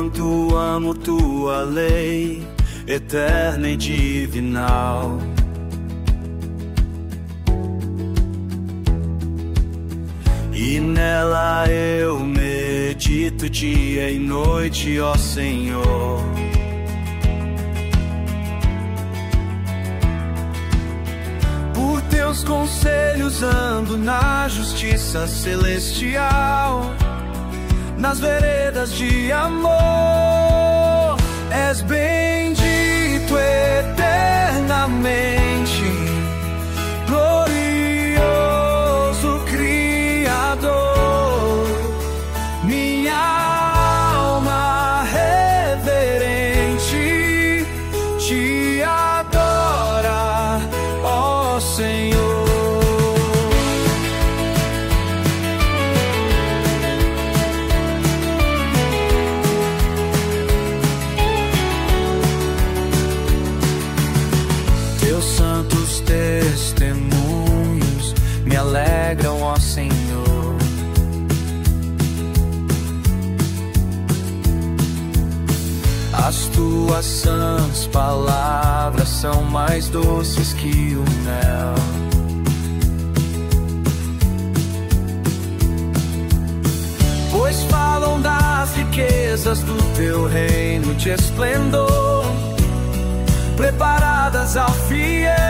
quanto amo tua lei, eterna e divinal. E nela eu medito dia e noite, ó Senhor. Por teus conselhos ando na justiça celestial, nas veredas de amor. És bendito eternamente, glorioso Criador. Minha alma reverente te adora, ó Senhor. Testemunhos me alegram, ó Senhor. As tuas sãs palavras são mais doces que o mel. Pois falam das riquezas do teu reino de esplendor, preparadas ao fiel.